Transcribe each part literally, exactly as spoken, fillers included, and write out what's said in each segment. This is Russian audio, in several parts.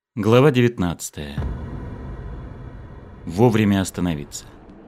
Глава девятнадцатая. Вовремя остановиться.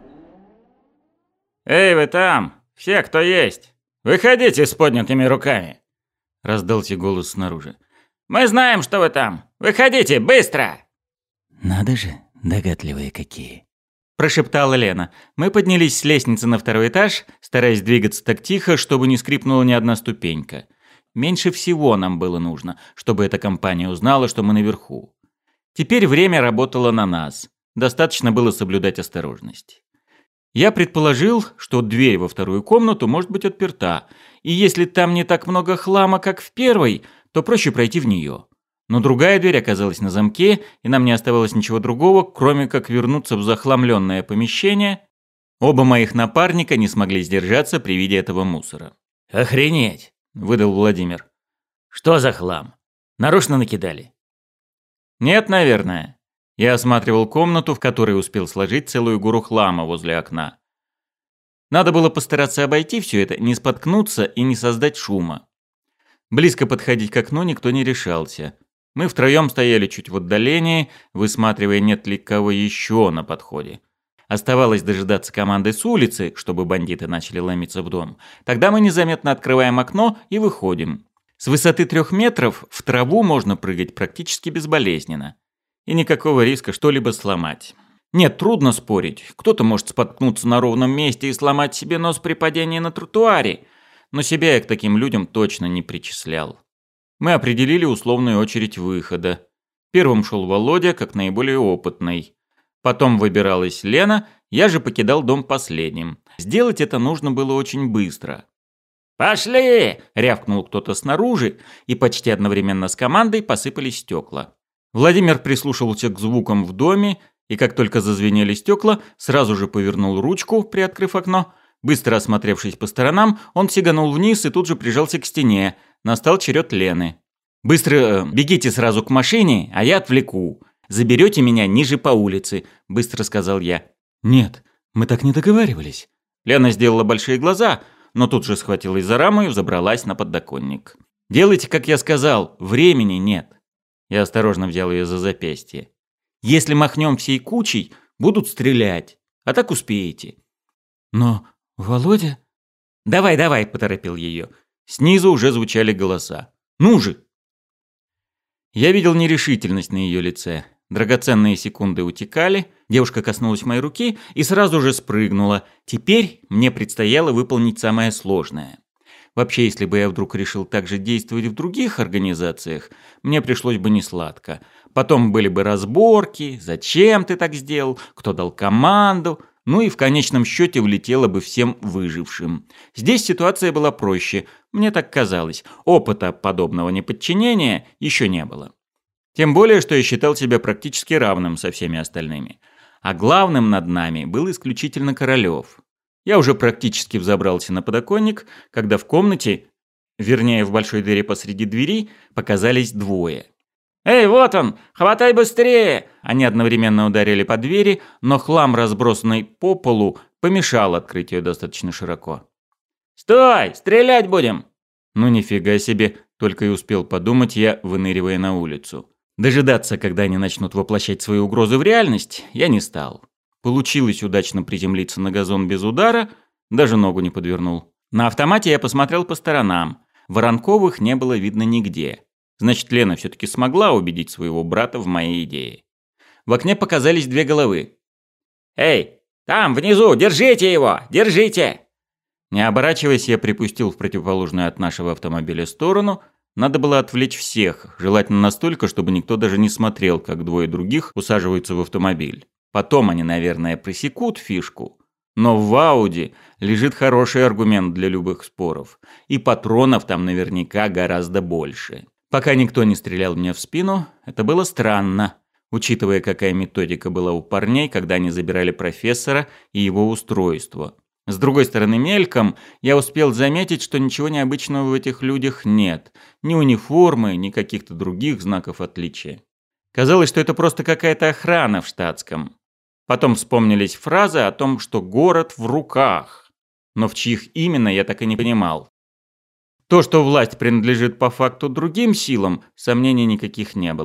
«Эй, вы там! Все, кто есть! Выходите с поднятыми руками!» Раздался голос снаружи. «Мы знаем, что вы там! Выходите, быстро!» «Надо же, догадливые какие!» Прошептала Лена. Мы поднялись с лестницы на второй этаж, стараясь двигаться так тихо, чтобы не скрипнула ни одна ступенька. Меньше всего нам было нужно, чтобы эта компания узнала, что мы наверху. Теперь время работало на нас. Достаточно было соблюдать осторожность. Я предположил, что дверь во вторую комнату может быть отперта, и если там не так много хлама, как в первой, то проще пройти в нее. Но другая дверь оказалась на замке, и нам не оставалось ничего другого, кроме как вернуться в захламленное помещение. Оба моих напарника не смогли сдержаться при виде этого мусора. «Охренеть!» — выдал Владимир. «Что за хлам? Нарочно накидали?» «Нет, наверное». Я осматривал комнату, в которой успел сложить целую гору хлама возле окна. Надо было постараться обойти все это, не споткнуться и не создать шума. Близко подходить к окну никто не решался. Мы втроем стояли чуть в отдалении, высматривая, нет ли кого еще на подходе. Оставалось дожидаться команды с улицы, чтобы бандиты начали ломиться в дом. Тогда мы незаметно открываем окно и выходим. С высоты трех метров в траву можно прыгать практически безболезненно. И никакого риска что-либо сломать. Нет, трудно спорить. Кто-то может споткнуться на ровном месте и сломать себе нос при падении на тротуаре. Но себя я к таким людям точно не причислял. Мы определили условную очередь выхода. Первым шел Володя, как наиболее опытный. Потом выбиралась Лена, я же покидал дом последним. Сделать это нужно было очень быстро. «Пошли!» — рявкнул кто-то снаружи, и почти одновременно с командой посыпались стекла. Владимир прислушивался к звукам в доме, и как только зазвенели стекла, сразу же повернул ручку, приоткрыв окно. Быстро осмотревшись по сторонам, он сиганул вниз и тут же прижался к стене. Настал черед Лены. «Быстро э, бегите сразу к машине, а я отвлеку. Заберете меня ниже по улице», — быстро сказал я. «Нет, мы так не договаривались». Лена сделала большие глаза, но тут же схватилась за раму и взобралась на подоконник. «Делайте, как я сказал, времени нет». Я осторожно взял ее за запястье. «Если махнем всей кучей, будут стрелять, а так успеете». «Но Володя...» «Давай, давай», — поторопил ее. Снизу уже звучали голоса. «Ну же!» Я видел нерешительность на ее лице. Драгоценные секунды утекали, девушка коснулась моей руки и сразу же спрыгнула. Теперь мне предстояло выполнить самое сложное. Вообще, если бы я вдруг решил так же действовать в других организациях, мне пришлось бы несладко. Потом были бы разборки, зачем ты так сделал, кто дал команду, ну и в конечном счете влетело бы всем выжившим. Здесь ситуация была проще, мне так казалось. Опыта подобного неподчинения еще не было. Тем более, что я считал себя практически равным со всеми остальными. А главным над нами был исключительно Королёв. Я уже практически взобрался на подоконник, когда в комнате, вернее в большой двери посреди двери, показались двое. «Эй, вот он! Хватай быстрее!» Они одновременно ударили по двери, но хлам, разбросанный по полу, помешал открыть ее достаточно широко. «Стой! Стрелять будем!» Ну нифига себе, только и успел подумать я, выныривая на улицу. Дожидаться, когда они начнут воплощать свои угрозы в реальность, я не стал. Получилось удачно приземлиться на газон без удара, даже ногу не подвернул. На автомате я посмотрел по сторонам. Воронковых не было видно нигде. Значит, Лена все-таки смогла убедить своего брата в моей идее. В окне показались две головы. «Эй, там, внизу, держите его! Держите!» Не оборачиваясь, я припустил в противоположную от нашего автомобиля сторону. Надо было отвлечь всех, желательно настолько, чтобы никто даже не смотрел, как двое других усаживаются в автомобиль. Потом они, наверное, пресекут фишку. Но в Ауди лежит хороший аргумент для любых споров. И патронов там наверняка гораздо больше. Пока никто не стрелял мне в спину, это было странно, учитывая, какая методика была у парней, когда они забирали профессора и его устройство. С другой стороны, мельком я успел заметить, что ничего необычного в этих людях нет. Ни униформы, ни каких-то других знаков отличия. Казалось, что это просто какая-то охрана в штатском. Потом вспомнились фразы о том, что город в руках. Но в чьих именно, я так и не понимал. То, что власть принадлежит по факту другим силам, сомнений никаких не было.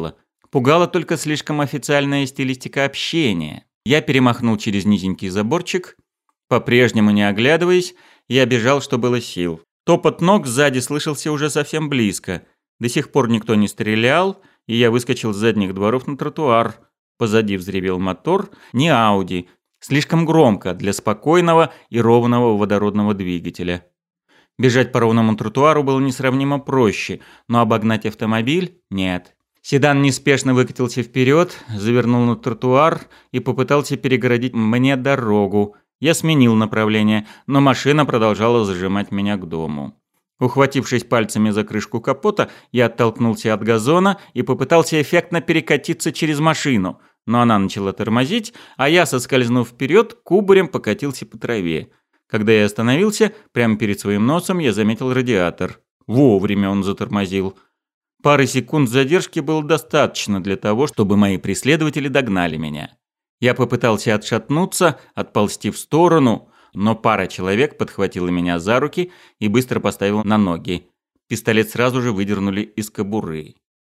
Пугала только слишком официальная стилистика общения. Я перемахнул через низенький заборчик, по-прежнему не оглядываясь, я бежал, что было сил. Топот ног сзади слышался уже совсем близко. До сих пор никто не стрелял, и я выскочил с задних дворов на тротуар. Позади взревел мотор, не Ауди, слишком громко для спокойного и ровного водородного двигателя. Бежать по ровному тротуару было несравнимо проще, но обогнать автомобиль – нет. Седан неспешно выкатился вперед, завернул на тротуар и попытался перегородить мне дорогу. Я сменил направление, но машина продолжала зажимать меня к дому. Ухватившись пальцами за крышку капота, я оттолкнулся от газона и попытался эффектно перекатиться через машину, но она начала тормозить, а я, соскользнув вперед, кубарем покатился по траве. Когда я остановился, прямо перед своим носом я заметил радиатор. Вовремя он затормозил. Пары секунд задержки было достаточно для того, чтобы мои преследователи догнали меня. Я попытался отшатнуться, отползти в сторону, но пара человек подхватила меня за руки и быстро поставила на ноги. Пистолет сразу же выдернули из кобуры.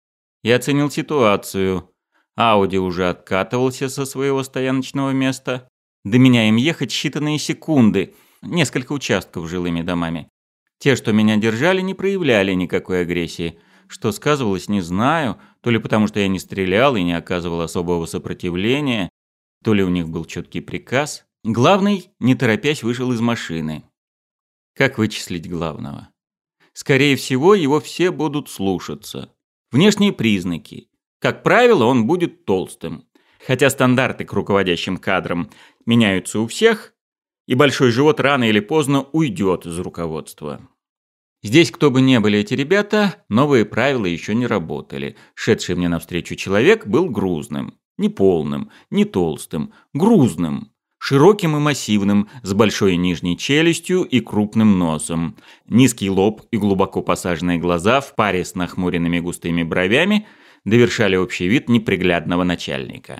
Я оценил ситуацию. Ауди уже откатывался со своего стояночного места. До меня им ехать считанные секунды, несколько участков жилыми домами. Те, что меня держали, не проявляли никакой агрессии. Что сказывалось, не знаю, то ли потому, что я не стрелял и не оказывал особого сопротивления, то ли у них был четкий приказ. Главный, не торопясь, вышел из машины. Как вычислить главного? Скорее всего, его все будут слушаться. Внешние признаки. Как правило, он будет толстым. Хотя стандарты к руководящим кадрам меняются у всех, и большой живот рано или поздно уйдет из руководства. Здесь, кто бы ни были эти ребята, новые правила еще не работали. Шедший мне навстречу человек был грузным. Не полным, не толстым, грузным. Широким и массивным, с большой нижней челюстью и крупным носом. Низкий лоб и глубоко посаженные глаза в паре с нахмуренными густыми бровями довершали общий вид неприглядного начальника.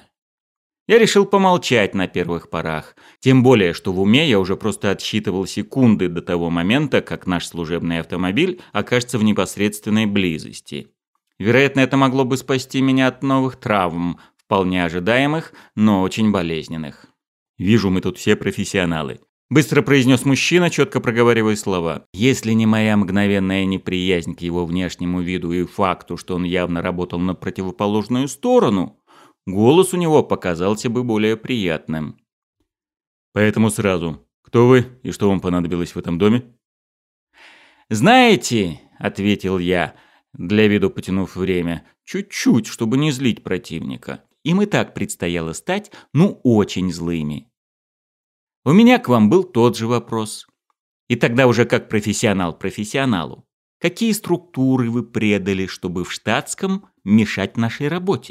Я решил помолчать на первых порах, тем более, что в уме я уже просто отсчитывал секунды до того момента, как наш служебный автомобиль окажется в непосредственной близости. Вероятно, это могло бы спасти меня от новых травм, вполне ожидаемых, но очень болезненных. «Вижу, мы тут все профессионалы», – быстро произнес мужчина, четко проговаривая слова. Если не моя мгновенная неприязнь к его внешнему виду и факту, что он явно работал на противоположную сторону, голос у него показался бы более приятным. «Поэтому сразу, кто вы и что вам понадобилось в этом доме?» «Знаете», – ответил я, для виду потянув время, чуть-чуть, чтобы не злить противника. Им и так предстояло стать, ну, очень злыми. У меня к вам был тот же вопрос. И тогда уже как профессионал профессионалу. Какие структуры вы предали, чтобы в штатском мешать нашей работе?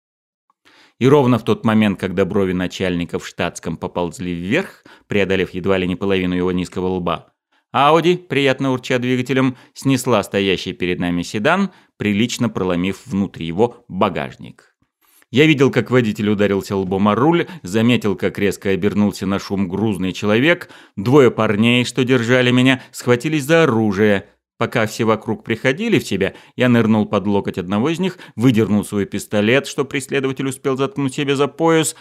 И ровно в тот момент, когда брови начальника в штатском поползли вверх, преодолев едва ли не половину его низкого лба, Ауди, приятно урча двигателем, снесла стоящий перед нами седан, прилично проломив внутри его багажник. Я видел, как водитель ударился лбом о руль, заметил, как резко обернулся на шум грузный человек. Двое парней, что держали меня, схватились за оружие. Пока все вокруг приходили в себя, я нырнул под локоть одного из них, выдернул свой пистолет, что преследователь успел заткнуть себе за пояс.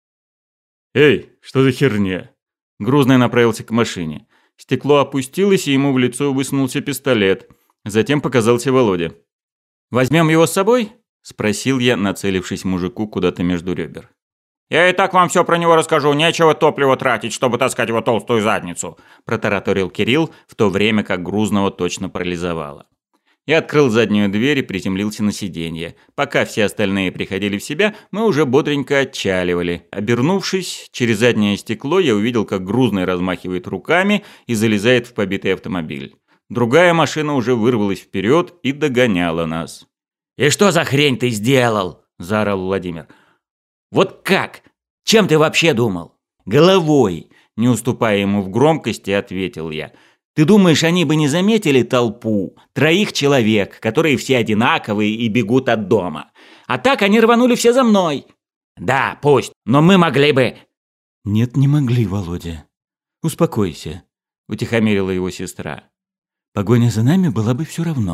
«Эй, что за херня?» Грузный направился к машине. Стекло опустилось, и ему в лицо высунулся пистолет. Затем показался Володя. «Возьмем его с собой?» – спросил я, нацелившись мужику куда-то между ребер. «Я и так вам все про него расскажу, нечего топливо тратить, чтобы таскать его толстую задницу», – протараторил Кирилл, в то время как грузного точно парализовало. Я открыл заднюю дверь и приземлился на сиденье. Пока все остальные приходили в себя, мы уже бодренько отчаливали. Обернувшись, через заднее стекло я увидел, как грузный размахивает руками и залезает в побитый автомобиль. Другая машина уже вырвалась вперед и догоняла нас. «И что за хрень ты сделал?» – заорал Владимир. «Вот как? Чем ты вообще думал?» «Головой!» – не уступая ему в громкости, ответил я. «Ты думаешь, они бы не заметили толпу? Троих человек, которые все одинаковые и бегут от дома. А так они рванули все за мной!» «Да, пусть, но мы могли бы...» «Нет, не могли, Володя. Успокойся», – утихомирила его сестра. «Погоня за нами была бы все равно.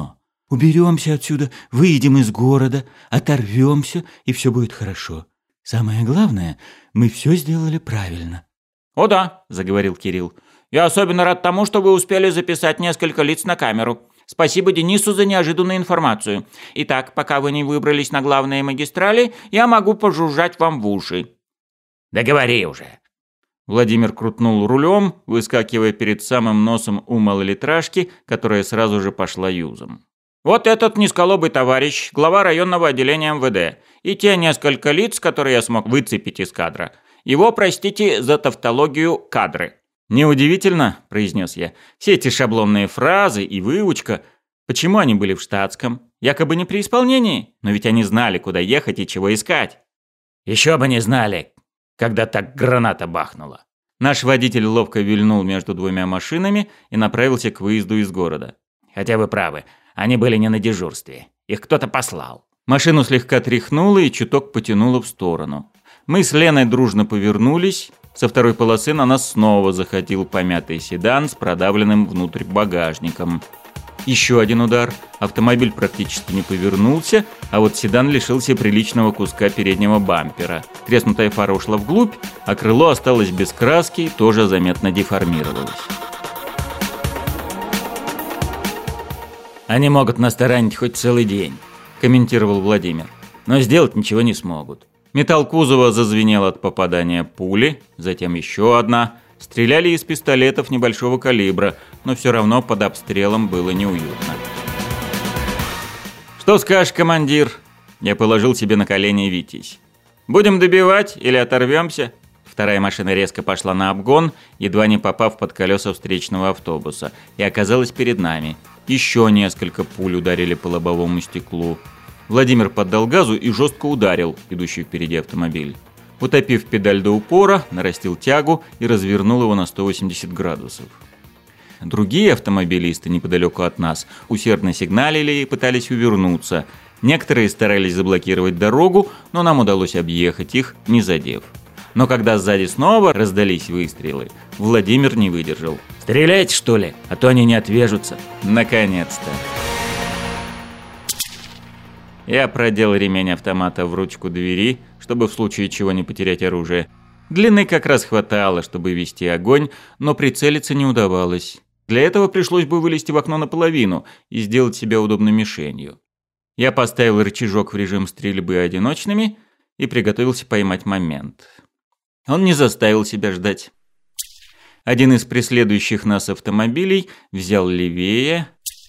Уберемся отсюда, выйдем из города, оторвемся, и все будет хорошо. Самое главное, мы все сделали правильно». «О да», — заговорил Кирилл. «Я особенно рад тому, что вы успели записать несколько лиц на камеру. Спасибо Денису за неожиданную информацию. Итак, пока вы не выбрались на главные магистрали, я могу пожужжать вам в уши». «Да говори уже». Владимир крутнул рулем, выскакивая перед самым носом у малолитражки, которая сразу же пошла юзом. «Вот этот низколобый товарищ, глава районного отделения эм вэ дэ, и те несколько лиц, которые я смог выцепить из кадра. Его, простите за тавтологию, кадры». «Неудивительно», – произнес я, – «все эти шаблонные фразы и выучка. Почему они были в штатском? Якобы не при исполнении, но ведь они знали, куда ехать и чего искать». «Еще бы не знали, когда так граната бахнула». Наш водитель ловко вильнул между двумя машинами и направился к выезду из города. «Хотя вы правы, они были не на дежурстве. Их кто-то послал». Машину слегка тряхнуло и чуток потянуло в сторону. Мы с Леной дружно повернулись. Со второй полосы на нас снова заходил помятый седан с продавленным внутрь багажником. Еще один удар. Автомобиль практически не повернулся, а вот седан лишился приличного куска переднего бампера. Треснутая фара ушла вглубь, а крыло осталось без краски и тоже заметно деформировалось. «Они могут нас таранить хоть целый день», – комментировал Владимир. «Но сделать ничего не смогут». Металл кузова зазвенел от попадания пули, затем еще одна. Стреляли из пистолетов небольшого калибра, но все равно под обстрелом было неуютно. «Что скажешь, командир?» Я положил себе на колени Витязь. «Будем добивать или оторвемся?» Вторая машина резко пошла на обгон, едва не попав под колеса встречного автобуса, и оказалась перед нами. Еще несколько пуль ударили по лобовому стеклу. Владимир поддал газу и жестко ударил идущий впереди автомобиль. Утопив педаль до упора, нарастил тягу и развернул его на сто восемьдесят градусов. Другие автомобилисты неподалеку от нас усердно сигналили и пытались увернуться. Некоторые старались заблокировать дорогу, но нам удалось объехать их, не задев. Но когда сзади снова раздались выстрелы, Владимир не выдержал. «Стреляйте, что ли? А то они не отвяжутся». Наконец-то. Я продел ремень автомата в ручку двери, чтобы в случае чего не потерять оружие. Длины как раз хватало, чтобы вести огонь, но прицелиться не удавалось. Для этого пришлось бы вылезти в окно наполовину и сделать себя удобной мишенью. Я поставил рычажок в режим стрельбы одиночными и приготовился поймать момент. Он не заставил себя ждать. Один из преследующих нас автомобилей взял левее.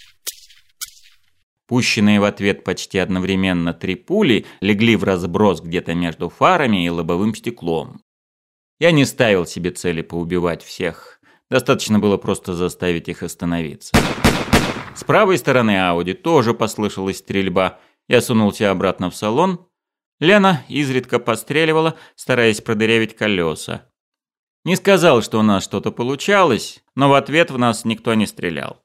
Пущенные в ответ почти одновременно три пули легли в разброс где-то между фарами и лобовым стеклом. Я не ставил себе цели поубивать всех. Достаточно было просто заставить их остановиться. С правой стороны Ауди тоже послышалась стрельба. Я сунулся обратно в салон. Лена изредка постреливала, стараясь продырявить колеса. Не сказал, что у нас что-то получалось, но в ответ в нас никто не стрелял.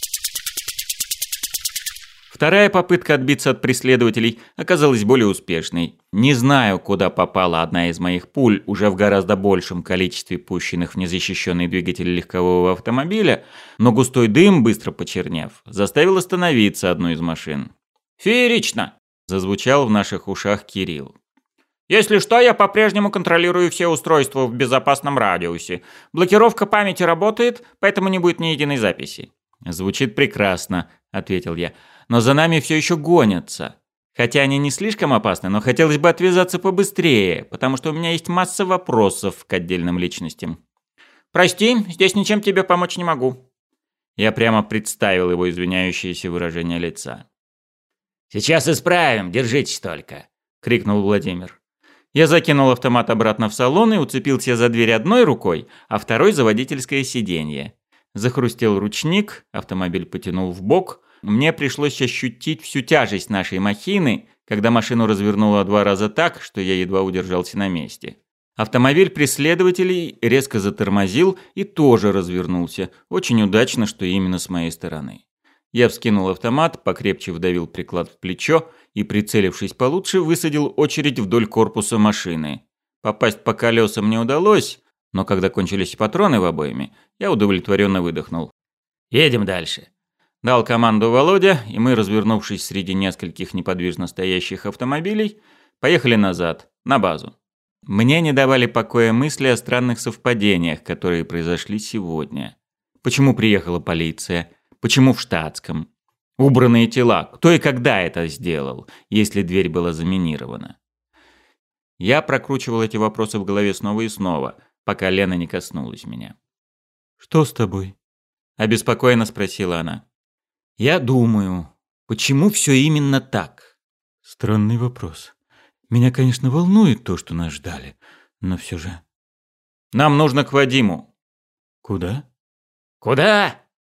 Вторая попытка отбиться от преследователей оказалась более успешной. Не знаю, куда попала одна из моих пуль, уже в гораздо большем количестве пущенных в незащищенный двигатель легкового автомобиля, но густой дым, быстро почернев, заставил остановиться одну из машин. «Феерично!» – зазвучал в наших ушах Кирилл. «Если что, я по-прежнему контролирую все устройства в безопасном радиусе. Блокировка памяти работает, поэтому не будет ни единой записи». «Звучит прекрасно», – ответил я. «Но за нами все еще гонятся. Хотя они не слишком опасны, но хотелось бы отвязаться побыстрее, потому что у меня есть масса вопросов к отдельным личностям». «Прости, здесь ничем тебе помочь не могу». Я прямо представил его извиняющееся выражение лица. «Сейчас исправим, держитесь только», – крикнул Владимир. Я закинул автомат обратно в салон и уцепился за дверь одной рукой, а второй за водительское сиденье. Захрустел ручник, автомобиль потянул в бок. Мне пришлось ощутить всю тяжесть нашей махины, когда машину развернуло два раза так, что я едва удержался на месте. Автомобиль преследователей резко затормозил и тоже развернулся. Очень удачно, что именно с моей стороны. Я вскинул автомат, покрепче вдавил приклад в плечо и, прицелившись получше, высадил очередь вдоль корпуса машины. Попасть по колесам не удалось, но когда кончились патроны в обойме, я удовлетворенно выдохнул. «Едем дальше». Дал команду Володя, и мы, развернувшись среди нескольких неподвижно стоящих автомобилей, поехали назад, на базу. Мне не давали покоя мысли о странных совпадениях, которые произошли сегодня. Почему приехала полиция? Почему в штатском? Убранные тела. Кто и когда это сделал, если дверь была заминирована? Я прокручивал эти вопросы в голове снова и снова, пока Лена не коснулась меня. «Что с тобой?» – обеспокоенно спросила она. «Я думаю, почему все именно так?» «Странный вопрос. Меня, конечно, волнует то, что нас ждали, но все же...» «Нам нужно к Вадиму». «Куда?» «Куда?»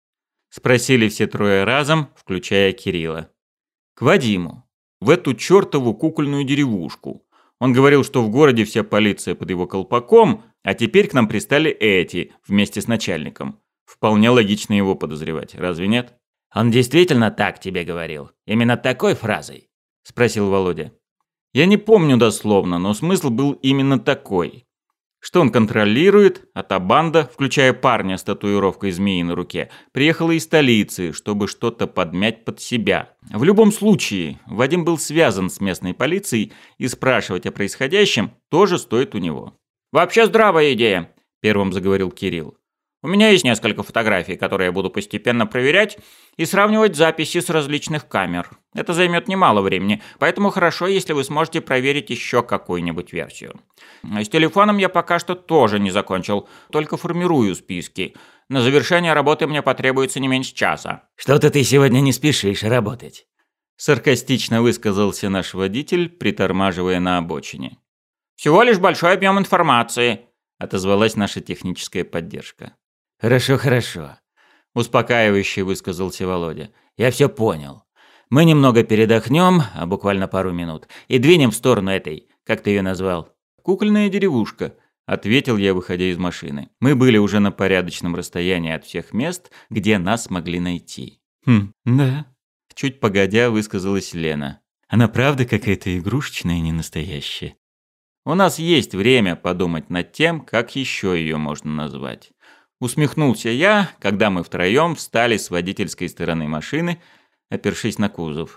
– спросили все трое разом, включая Кирилла. «К Вадиму. В эту чертову кукольную деревушку. Он говорил, что в городе вся полиция под его колпаком, а теперь к нам пристали эти, вместе с начальником. Вполне логично его подозревать, разве нет?» «Он действительно так тебе говорил? Именно такой фразой?» – спросил Володя. Я не помню дословно, но смысл был именно такой. Что он контролирует, а та банда, включая парня с татуировкой змеи на руке, приехала из столицы, чтобы что-то подмять под себя. В любом случае, Вадим был связан с местной полицией, и спрашивать о происходящем тоже стоит у него. «Вообще здравая идея», – первым заговорил Кирилл. «У меня есть несколько фотографий, которые я буду постепенно проверять и сравнивать записи с различных камер. Это займет немало времени, поэтому хорошо, если вы сможете проверить еще какую-нибудь версию. С телефоном я пока что тоже не закончил, только формирую списки. На завершение работы мне потребуется не меньше часа». «Что-то ты сегодня не спешишь работать», – саркастично высказался наш водитель, притормаживая на обочине. «Всего лишь большой объем информации», – отозвалась наша техническая поддержка. «Хорошо, хорошо», – успокаивающе высказался Володя. «Я все понял. Мы немного передохнем, а буквально пару минут, и двинем в сторону этой, как ты ее назвал?» «Кукольная деревушка», – ответил я, выходя из машины. Мы были уже на порядочном расстоянии от всех мест, где нас могли найти. «Хм, да», – чуть погодя высказалась Лена. «Она правда какая-то игрушечная и не настоящая?» «У нас есть время подумать над тем, как еще ее можно назвать». Усмехнулся я, когда мы втроем встали с водительской стороны машины, опершись на кузов.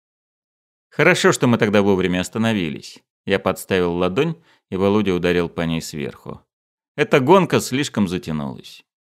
Хорошо, что мы тогда вовремя остановились. Я подставил ладонь, и Володя ударил по ней сверху. Эта гонка слишком затянулась.